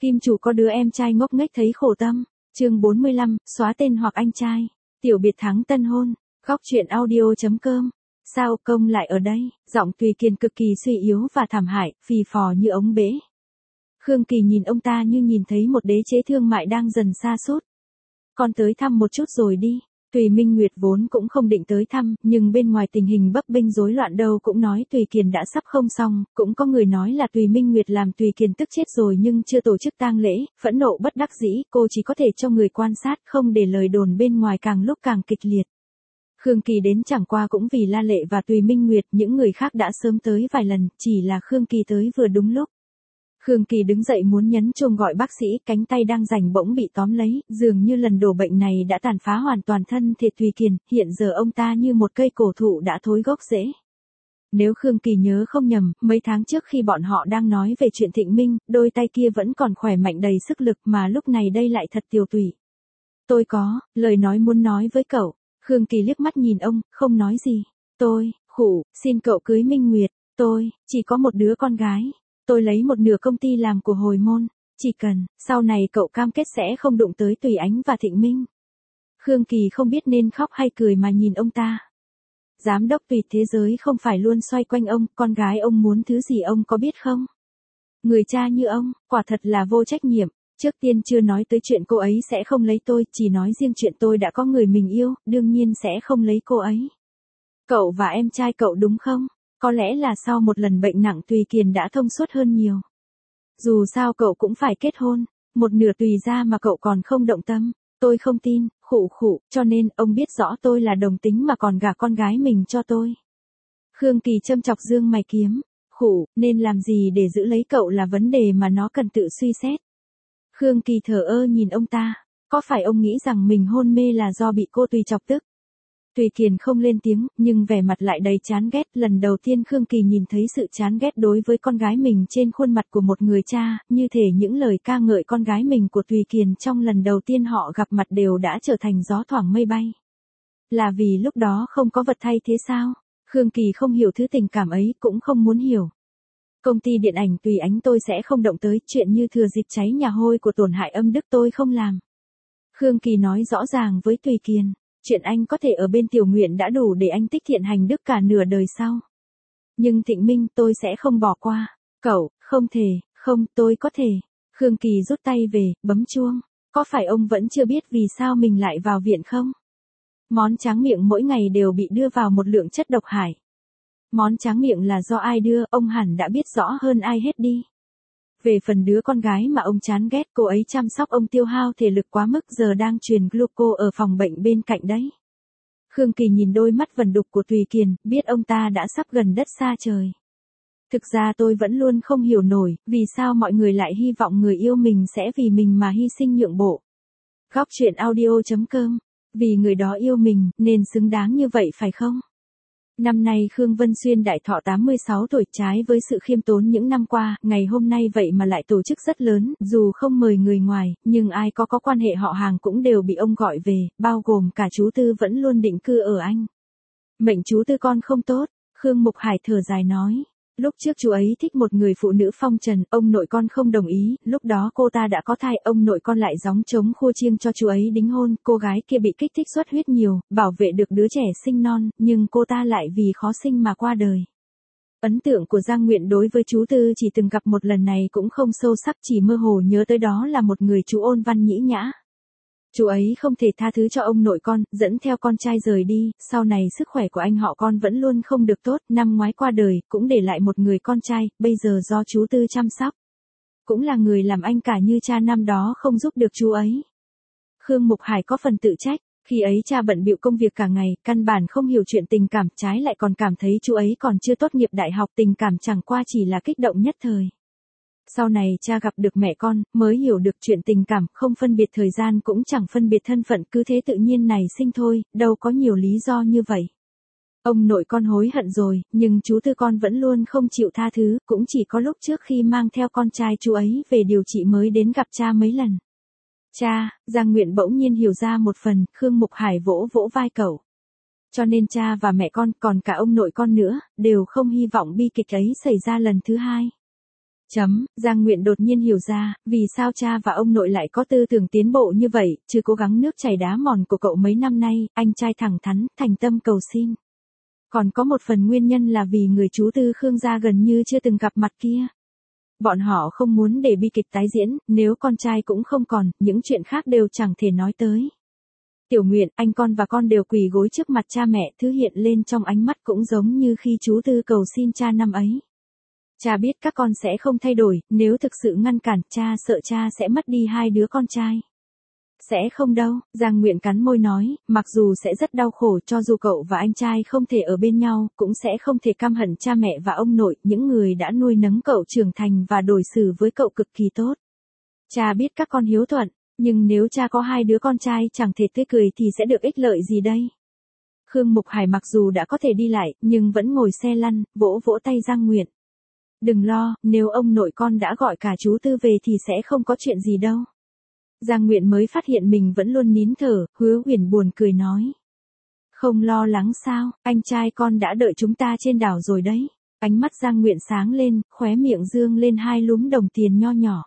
Kim chủ có đứa em trai ngốc nghếch thấy khổ tâm. Chương 45, xóa tên hoặc anh trai. Tiểu biệt thắng tân hôn. Góc truyện audio.com. Sao công lại ở đây? Giọng Tùy Kiền cực kỳ suy yếu và thảm hại, phì phò như ống bể. Khương Kỳ nhìn ông ta như nhìn thấy một đế chế thương mại đang dần sa sút. Con tới thăm một chút rồi đi. Tùy Minh Nguyệt vốn cũng không định tới thăm, nhưng bên ngoài tình hình bấp bênh rối loạn đâu cũng nói Tùy Kiền đã sắp không xong, cũng có người nói là Tùy Minh Nguyệt làm Tùy Kiền tức chết rồi nhưng chưa tổ chức tang lễ, phẫn nộ bất đắc dĩ, cô chỉ có thể cho người quan sát không để lời đồn bên ngoài càng lúc càng kịch liệt. Khương Kỳ đến chẳng qua cũng vì La Lệ và Tùy Minh Nguyệt, những người khác đã sớm tới vài lần, chỉ là Khương Kỳ tới vừa đúng lúc. Khương Kỳ đứng dậy muốn nhấn chuông gọi bác sĩ, cánh tay đang rảnh bỗng bị tóm lấy, dường như lần đổ bệnh này đã tàn phá hoàn toàn thân thể Tùy Kiền, hiện giờ ông ta như một cây cổ thụ đã thối gốc rễ. Nếu Khương Kỳ nhớ không nhầm, mấy tháng trước khi bọn họ đang nói về chuyện Thịnh Minh, đôi tay kia vẫn còn khỏe mạnh đầy sức lực mà lúc này đây lại thật tiều tụy. Tôi có lời nói muốn nói với cậu. Khương Kỳ liếc mắt nhìn ông, không nói gì. Tôi, xin cậu cưới Minh Nguyệt. Tôi, chỉ có một đứa con gái. Tôi lấy một nửa công ty làm của hồi môn. Chỉ cần, sau này cậu cam kết sẽ không đụng tới Tùy Ánh và Thịnh Minh. Khương Kỳ không biết nên khóc hay cười mà nhìn ông ta. Giám đốc Tùy thế giới không phải luôn xoay quanh ông, con gái ông muốn thứ gì ông có biết không? Người cha như ông, quả thật là vô trách nhiệm. Trước tiên chưa nói tới chuyện cô ấy sẽ không lấy tôi, chỉ nói riêng chuyện tôi đã có người mình yêu, đương nhiên sẽ không lấy cô ấy. Cậu và em trai cậu đúng không? Có lẽ là sau một lần bệnh nặng Tùy Kiền đã thông suốt hơn nhiều. Dù sao cậu cũng phải kết hôn, một nửa Tùy ra mà cậu còn không động tâm. Tôi không tin, cho nên ông biết rõ tôi là đồng tính mà còn gả con gái mình cho tôi. Khương Kỳ châm chọc dương mày kiếm, nên làm gì để giữ lấy cậu là vấn đề mà nó cần tự suy xét. Khương Kỳ thờ ơ nhìn ông ta, có phải ông nghĩ rằng mình hôn mê là do bị cô Tùy chọc tức? Tùy Kiền không lên tiếng, nhưng vẻ mặt lại đầy chán ghét, lần đầu tiên Khương Kỳ nhìn thấy sự chán ghét đối với con gái mình trên khuôn mặt của một người cha, như thể những lời ca ngợi con gái mình của Tùy Kiền trong lần đầu tiên họ gặp mặt đều đã trở thành gió thoảng mây bay. Là vì lúc đó không có vật thay thế sao? Khương Kỳ không hiểu thứ tình cảm ấy, cũng không muốn hiểu. Công ty điện ảnh Tùy Ánh tôi sẽ không động tới, chuyện như thừa dịp cháy nhà hôi của tổn hại âm đức tôi không làm. Khương Kỳ nói rõ ràng với Tùy Kiền, chuyện anh có thể ở bên Tiểu Nguyện đã đủ để anh tích thiện hành đức cả nửa đời sau. Nhưng Thịnh Minh tôi sẽ không bỏ qua. Cậu, không thể, không, tôi có thể. Khương Kỳ rút tay về, bấm chuông. Có phải ông vẫn chưa biết vì sao mình lại vào viện không? Món tráng miệng mỗi ngày đều bị đưa vào một lượng chất độc hại. Món tráng miệng là do ai đưa, ông hẳn đã biết rõ hơn ai hết đi. Về phần đứa con gái mà ông chán ghét, cô ấy chăm sóc ông tiêu hao thể lực quá mức, giờ đang truyền gluco ở phòng bệnh bên cạnh đấy. Khương Kỳ nhìn đôi mắt vẩn đục của Tùy Kiền, biết ông ta đã sắp gần đất xa trời. Thực ra tôi vẫn luôn không hiểu nổi, vì sao mọi người lại hy vọng người yêu mình sẽ vì mình mà hy sinh nhượng bộ. Góc truyện audio.com. Vì người đó yêu mình, nên xứng đáng như vậy phải không? Năm nay Khương Vân Xuyên đại thọ 86 tuổi, trái với sự khiêm tốn những năm qua, ngày hôm nay vậy mà lại tổ chức rất lớn, dù không mời người ngoài, nhưng ai có quan hệ họ hàng cũng đều bị ông gọi về, bao gồm cả chú Tư vẫn luôn định cư ở Anh. Mệnh chú Tư con không tốt, Khương Mục Hải thở dài nói. Lúc trước chú ấy thích một người phụ nữ phong trần, ông nội con không đồng ý, lúc đó cô ta đã có thai, ông nội con lại gióng trống khua chiêng cho chú ấy đính hôn, cô gái kia bị kích thích xuất huyết nhiều, bảo vệ được đứa trẻ sinh non, nhưng cô ta lại vì khó sinh mà qua đời. Ấn tượng của Giang Nguyện đối với chú Tư chỉ từng gặp một lần này cũng không sâu sắc, chỉ mơ hồ nhớ tới đó là một người chú ôn văn nhĩ nhã. Chú ấy không thể tha thứ cho ông nội con, dẫn theo con trai rời đi, sau này sức khỏe của anh họ con vẫn luôn không được tốt, năm ngoái qua đời, cũng để lại một người con trai, bây giờ do chú Tư chăm sóc. Cũng là người làm anh cả như cha năm đó không giúp được chú ấy. Khương Mục Hải có phần tự trách, khi ấy cha bận bịu công việc cả ngày, căn bản không hiểu chuyện tình cảm, trái lại còn cảm thấy chú ấy còn chưa tốt nghiệp đại học, tình cảm chẳng qua chỉ là kích động nhất thời. Sau này cha gặp được mẹ con, mới hiểu được chuyện tình cảm, không phân biệt thời gian cũng chẳng phân biệt thân phận, cứ thế tự nhiên này sinh thôi, đâu có nhiều lý do như vậy. Ông nội con hối hận rồi, nhưng chú Tư con vẫn luôn không chịu tha thứ, cũng chỉ có lúc trước khi mang theo con trai chú ấy về điều trị mới đến gặp cha mấy lần. Cha, Giang Nguyện bỗng nhiên hiểu ra một phần, Khương Mục Hải vỗ vỗ vai cậu. Cho nên cha và mẹ con, còn cả ông nội con nữa, đều không hy vọng bi kịch ấy xảy ra lần thứ hai. Giang Nguyện đột nhiên hiểu ra, vì sao cha và ông nội lại có tư tưởng tiến bộ như vậy, chứ cố gắng nước chảy đá mòn của cậu mấy năm nay, anh trai thẳng thắn, thành tâm cầu xin. Còn có một phần nguyên nhân là vì người chú Tư Khương gia gần như chưa từng gặp mặt kia. Bọn họ không muốn để bi kịch tái diễn, nếu con trai cũng không còn, những chuyện khác đều chẳng thể nói tới. Tiểu Nguyện, anh con và con đều quỳ gối trước mặt cha mẹ, thứ hiện lên trong ánh mắt cũng giống như khi chú Tư cầu xin cha năm ấy. Cha biết các con sẽ không thay đổi, nếu thực sự ngăn cản, cha sợ cha sẽ mất đi hai đứa con trai. Sẽ không đâu, Giang Nguyện cắn môi nói, mặc dù sẽ rất đau khổ cho dù cậu và anh trai không thể ở bên nhau, cũng sẽ không thể căm hận cha mẹ và ông nội, những người đã nuôi nấng cậu trưởng thành và đối xử với cậu cực kỳ tốt. Cha biết các con hiếu thuận, nhưng nếu cha có hai đứa con trai chẳng thể tươi cười thì sẽ được ích lợi gì đây? Khương Mục Hải mặc dù đã có thể đi lại, nhưng vẫn ngồi xe lăn, vỗ vỗ tay Giang Nguyện. Đừng lo, nếu ông nội con đã gọi cả chú Tư về thì sẽ không có chuyện gì đâu. Giang Nguyện mới phát hiện mình vẫn luôn nín thở, Hứa Uyển buồn cười nói. Không lo lắng sao, anh trai con đã đợi chúng ta trên đảo rồi đấy. Ánh mắt Giang Nguyện sáng lên, khóe miệng dương lên hai lúm đồng tiền nho nhỏ.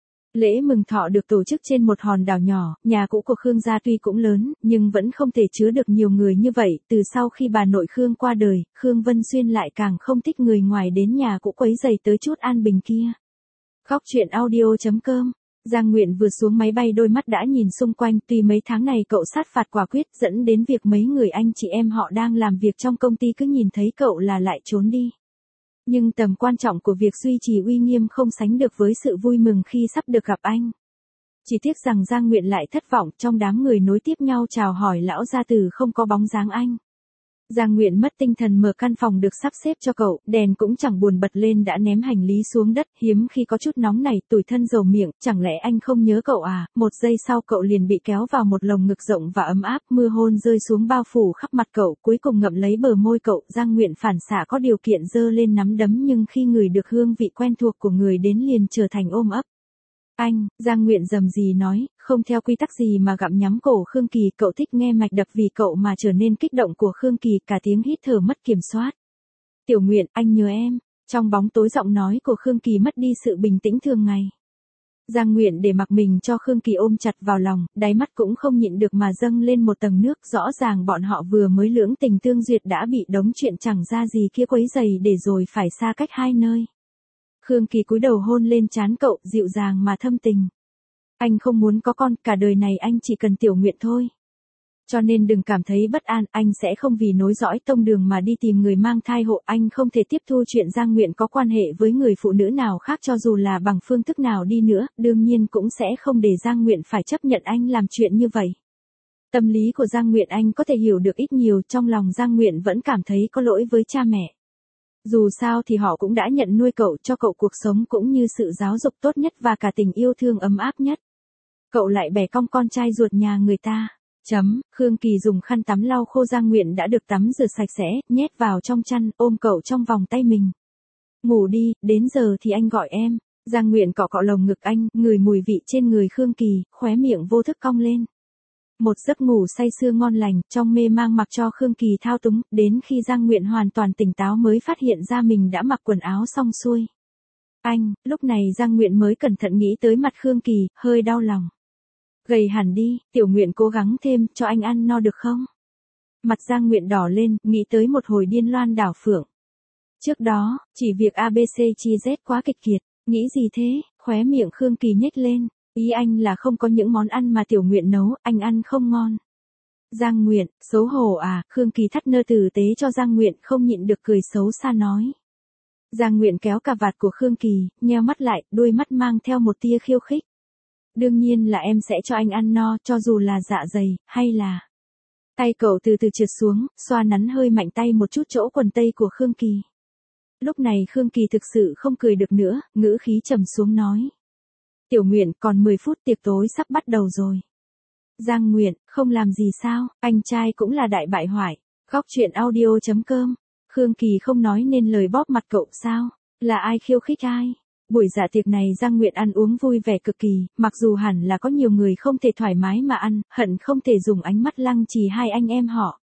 Lễ mừng thọ được tổ chức trên một hòn đảo nhỏ, nhà cũ của Khương gia tuy cũng lớn, nhưng vẫn không thể chứa được nhiều người như vậy. Từ sau khi bà nội Khương qua đời, Khương Vân Xuyên lại càng không thích người ngoài đến nhà cũ quấy rầy tới chút an bình kia. Góc truyện audio.com. Giang Nguyện vừa xuống máy bay đôi mắt đã nhìn xung quanh, tuy mấy tháng này cậu sát phạt quả quyết dẫn đến việc mấy người anh chị em họ đang làm việc trong công ty cứ nhìn thấy cậu là lại trốn đi. Nhưng tầm quan trọng của việc duy trì uy nghiêm không sánh được với sự vui mừng khi sắp được gặp anh. Chỉ tiếc rằng Giang Nguyện lại thất vọng, trong đám người nối tiếp nhau chào hỏi lão gia tử không có bóng dáng anh. Giang Nguyện mất tinh thần mở căn phòng được sắp xếp cho cậu, đèn cũng chẳng buồn bật lên đã ném hành lý xuống đất, hiếm khi có chút nóng này, tủi thân dầu miệng, chẳng lẽ anh không nhớ cậu à? Một giây sau cậu liền bị kéo vào một lồng ngực rộng và ấm áp, mưa hôn rơi xuống bao phủ khắp mặt cậu, cuối cùng ngậm lấy bờ môi cậu. Giang Nguyện phản xạ có điều kiện giơ lên nắm đấm, nhưng khi ngửi được hương vị quen thuộc của người đến liền trở thành ôm ấp. Anh, Giang Nguyện rầm rì nói, không theo quy tắc gì mà gặm nhắm cổ Khương Kỳ, cậu thích nghe mạch đập vì cậu mà trở nên kích động của Khương Kỳ, cả tiếng hít thở mất kiểm soát. Tiểu Nguyện, anh nhớ em. Trong bóng tối giọng nói của Khương Kỳ mất đi sự bình tĩnh thường ngày. Giang Nguyện để mặc mình cho Khương Kỳ ôm chặt vào lòng, đáy mắt cũng không nhịn được mà dâng lên một tầng nước, rõ ràng bọn họ vừa mới lưỡng tình tương duyệt đã bị đống chuyện chẳng ra gì kia quấy rầy để rồi phải xa cách hai nơi. Khương Kỳ cúi đầu hôn lên trán cậu, dịu dàng mà thâm tình. Anh không muốn có con, cả đời này anh chỉ cần Tiểu Nguyện thôi. Cho nên đừng cảm thấy bất an, anh sẽ không vì nối dõi tông đường mà đi tìm người mang thai hộ. Anh không thể tiếp thu chuyện Giang Nguyện có quan hệ với người phụ nữ nào khác cho dù là bằng phương thức nào đi nữa, đương nhiên cũng sẽ không để Giang Nguyện phải chấp nhận anh làm chuyện như vậy. Tâm lý của Giang Nguyện anh có thể hiểu được ít nhiều, trong lòng Giang Nguyện vẫn cảm thấy có lỗi với cha mẹ. Dù sao thì họ cũng đã nhận nuôi cậu, cho cậu cuộc sống cũng như sự giáo dục tốt nhất và cả tình yêu thương ấm áp nhất. Cậu lại bẻ cong con trai ruột nhà người ta. Khương Kỳ dùng khăn tắm lau khô Giang Nguyện đã được tắm rửa sạch sẽ, nhét vào trong chăn, ôm cậu trong vòng tay mình. Ngủ đi, đến giờ thì anh gọi em. Giang Nguyện cọ cọ lồng ngực anh, ngửi mùi vị trên người Khương Kỳ, khóe miệng vô thức cong lên. Một giấc ngủ say sưa ngon lành, trong mê mang mặc cho Khương Kỳ thao túng, đến khi Giang Nguyện hoàn toàn tỉnh táo mới phát hiện ra mình đã mặc quần áo xong xuôi. Anh, lúc này Giang Nguyện mới cẩn thận nghĩ tới mặt Khương Kỳ, hơi đau lòng. Gầy hẳn đi, Tiểu Nguyện cố gắng thêm, cho anh ăn no được không? Mặt Giang Nguyện đỏ lên, nghĩ tới một hồi điên loan đảo phượng. Trước đó, chỉ việc ABC chi Z quá kịch kiệt, nghĩ gì thế, khóe miệng Khương Kỳ nhếch lên. Ý anh là không có những món ăn mà Tiểu Nguyện nấu, anh ăn không ngon. Giang Nguyện, xấu hổ à, Khương Kỳ thắt nơ tử tế cho Giang Nguyện, không nhịn được cười xấu xa nói. Giang Nguyện kéo cà vạt của Khương Kỳ, nheo mắt lại, đôi mắt mang theo một tia khiêu khích. Đương nhiên là em sẽ cho anh ăn no, cho dù là dạ dày, hay là... Tay cậu từ từ trượt xuống, xoa nắn hơi mạnh tay một chút chỗ quần tây của Khương Kỳ. Lúc này Khương Kỳ thực sự không cười được nữa, ngữ khí trầm xuống nói. Tiểu Nguyện, còn 10 phút tiệc tối sắp bắt đầu rồi. Giang Nguyện, không làm gì sao, anh trai cũng là đại bại hoại. Góc truyện audio.com. Khương Kỳ không nói nên lời bóp mặt cậu sao, là ai khiêu khích ai? Buổi dạ tiệc này Giang Nguyện ăn uống vui vẻ cực kỳ, mặc dù hẳn là có nhiều người không thể thoải mái mà ăn, hận không thể dùng ánh mắt lăng trì hai anh em họ.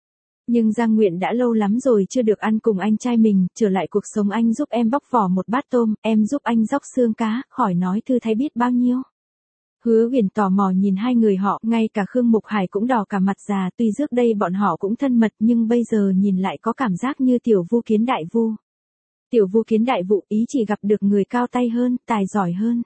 Nhưng Giang Nguyện đã lâu lắm rồi chưa được ăn cùng anh trai mình, trở lại cuộc sống anh giúp em bóc vỏ một bát tôm, em giúp anh róc xương cá, khỏi nói thư thái biết bao nhiêu. Hứa Huyền tò mò nhìn hai người họ, ngay cả Khương Mục Hải cũng đỏ cả mặt già, tuy trước đây bọn họ cũng thân mật nhưng bây giờ nhìn lại có cảm giác như tiểu vu kiến đại vu. Tiểu vu kiến đại vụ ý chỉ gặp được người cao tay hơn, tài giỏi hơn.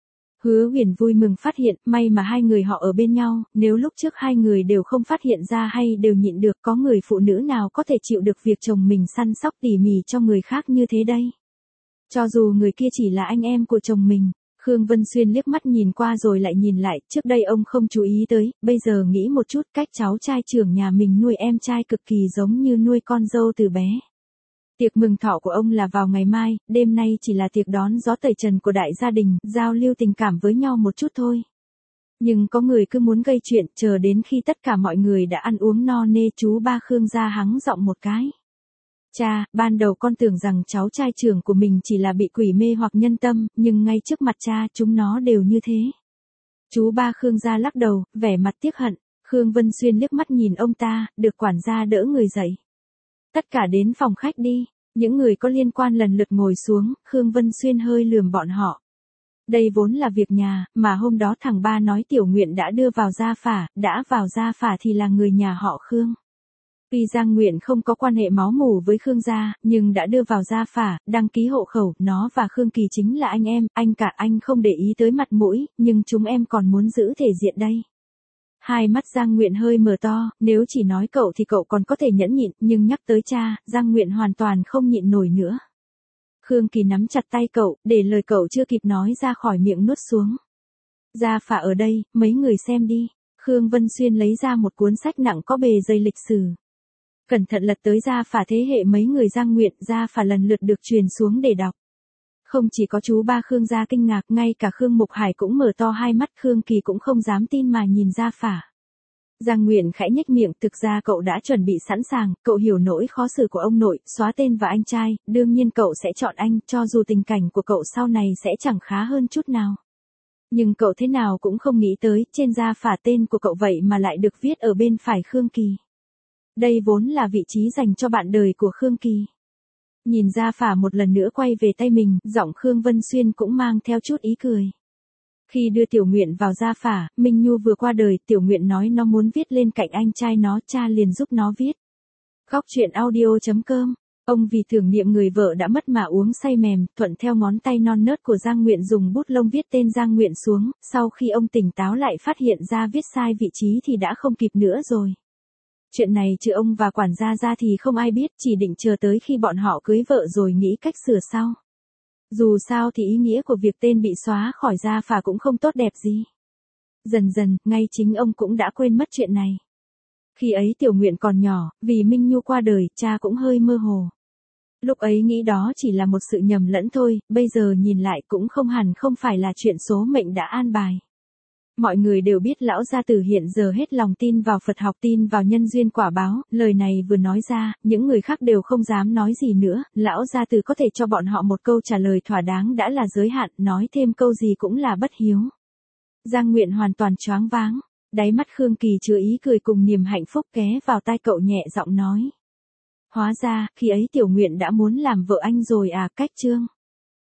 Hứa Huyền vui mừng phát hiện, may mà hai người họ ở bên nhau, nếu lúc trước hai người đều không phát hiện ra hay đều nhịn được, có người phụ nữ nào có thể chịu được việc chồng mình săn sóc tỉ mỉ cho người khác như thế đây. Cho dù người kia chỉ là anh em của chồng mình. Khương Vân Xuyên liếc mắt nhìn qua rồi lại nhìn lại, trước đây ông không chú ý tới, bây giờ nghĩ một chút, cách cháu trai trưởng nhà mình nuôi em trai cực kỳ giống như nuôi con dâu từ bé. Tiệc mừng thọ của ông là vào ngày mai, đêm nay chỉ là tiệc đón gió tẩy trần của đại gia đình, giao lưu tình cảm với nhau một chút thôi. Nhưng có người cứ muốn gây chuyện, chờ đến khi tất cả mọi người đã ăn uống no nê, chú ba Khương ra hắng giọng một cái. Cha, ban đầu con tưởng rằng cháu trai trưởng của mình chỉ là bị quỷ mê hoặc nhân tâm, nhưng ngay trước mặt cha chúng nó đều như thế. Chú ba Khương gia lắc đầu, vẻ mặt tiếc hận. Khương Vân Xuyên liếc mắt nhìn ông ta, được quản gia đỡ người dậy. Tất cả đến phòng khách đi. Những người có liên quan lần lượt ngồi xuống, Khương Vân Xuyên hơi lườm bọn họ. Đây vốn là việc nhà, mà hôm đó thằng ba nói Tiểu Nguyện đã đưa vào gia phả, đã vào gia phả thì là người nhà họ Khương. Tuy Giang Nguyện không có quan hệ máu mủ với Khương gia, nhưng đã đưa vào gia phả, đăng ký hộ khẩu, nó và Khương Kỳ chính là anh em, anh cả anh không để ý tới mặt mũi, nhưng chúng em còn muốn giữ thể diện đây. Hai mắt Giang Nguyện hơi mở to, nếu chỉ nói cậu thì cậu còn có thể nhẫn nhịn, nhưng nhắc tới cha, Giang Nguyện hoàn toàn không nhịn nổi nữa. Khương Kỳ nắm chặt tay cậu, để lời cậu chưa kịp nói ra khỏi miệng nuốt xuống. Gia phả ở đây, mấy người xem đi. Khương Vân Xuyên lấy ra một cuốn sách nặng có bề dày lịch sử. Cẩn thận lật tới gia phả thế hệ mấy người Giang Nguyện, gia phả lần lượt được truyền xuống để đọc. Không chỉ có chú ba Khương gia kinh ngạc, ngay cả Khương Mục Hải cũng mở to hai mắt, Khương Kỳ cũng không dám tin mà nhìn gia phả. Giang Nguyện khẽ nhếch miệng, thực ra cậu đã chuẩn bị sẵn sàng, cậu hiểu nỗi khó xử của ông nội, xóa tên và anh trai, đương nhiên cậu sẽ chọn anh, cho dù tình cảnh của cậu sau này sẽ chẳng khá hơn chút nào. Nhưng cậu thế nào cũng không nghĩ tới, trên gia phả tên của cậu vậy mà lại được viết ở bên phải Khương Kỳ. Đây vốn là vị trí dành cho bạn đời của Khương Kỳ. Nhìn gia phả một lần nữa quay về tay mình, giọng Khương Vân Xuyên cũng mang theo chút ý cười. Khi đưa Tiểu Nguyện vào gia phả, Minh Nhu vừa qua đời, Tiểu Nguyện nói nó muốn viết lên cạnh anh trai nó, cha liền giúp nó viết. Góc truyện audio.com. Ông vì tưởng niệm người vợ đã mất mà uống say mềm, thuận theo ngón tay non nớt của Giang Nguyện dùng bút lông viết tên Giang Nguyện xuống, sau khi ông tỉnh táo lại phát hiện ra viết sai vị trí thì đã không kịp nữa rồi. Chuyện này trừ ông và quản gia ra thì không ai biết, chỉ định chờ tới khi bọn họ cưới vợ rồi nghĩ cách sửa sau. Dù sao thì ý nghĩa của việc tên bị xóa khỏi gia phả cũng không tốt đẹp gì. Dần dần, ngay chính ông cũng đã quên mất chuyện này. Khi ấy Tiểu Nguyện còn nhỏ, vì Minh Nhu qua đời, cha cũng hơi mơ hồ. Lúc ấy nghĩ đó chỉ là một sự nhầm lẫn thôi, bây giờ nhìn lại cũng không hẳn không phải là chuyện số mệnh đã an bài. Mọi người đều biết lão gia tử hiện giờ hết lòng tin vào Phật học, tin vào nhân duyên quả báo, lời này vừa nói ra, những người khác đều không dám nói gì nữa, lão gia tử có thể cho bọn họ một câu trả lời thỏa đáng đã là giới hạn, nói thêm câu gì cũng là bất hiếu. Giang Nguyện hoàn toàn choáng váng, đáy mắt Khương Kỳ chứa ý cười cùng niềm hạnh phúc, ghé vào tai cậu nhẹ giọng nói. Hóa ra, khi ấy Tiểu Nguyện đã muốn làm vợ anh rồi à, cách chương.